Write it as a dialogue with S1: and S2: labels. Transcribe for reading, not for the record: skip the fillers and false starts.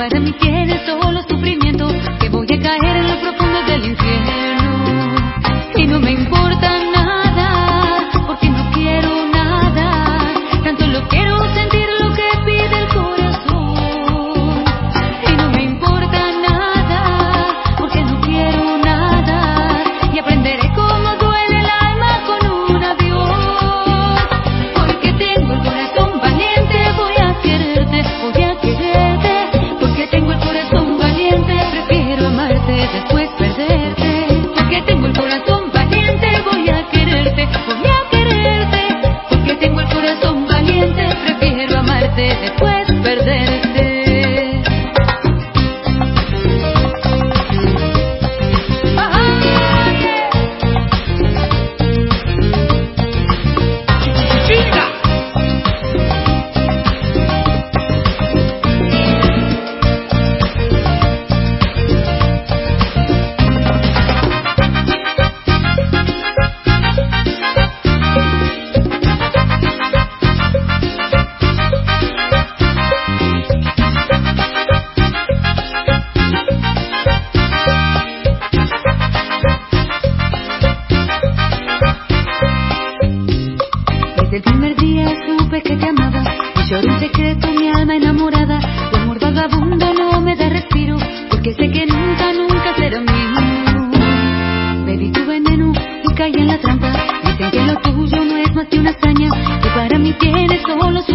S1: para mí tienes solo sufrimiento, que voy a caer en lo profundo del infierno. Y no me importa nada, porque no quiero nada, tanto lo quiero sentir lo que pide el corazón. Y no me importa nada, porque no quiero nada, y aprenderé cómo duele el alma con un adiós. Porque tengo el corazón valiente, voy a quererte, porque tengo el corazón valiente, prefiero amarte después perderte. Porque tengo el corazón valiente, voy a quererte, porque tengo el corazón valiente, prefiero amarte después perderte. Desde el primer día supe que te amaba, y lloré en secreto mi alma enamorada. Tu amor vagabundo no me da respiro, porque sé que nunca, nunca será mío. Bebí tu veneno y caí en la trampa. Dicen que lo tuyo no es más que una hazaña, que para mí tienes solo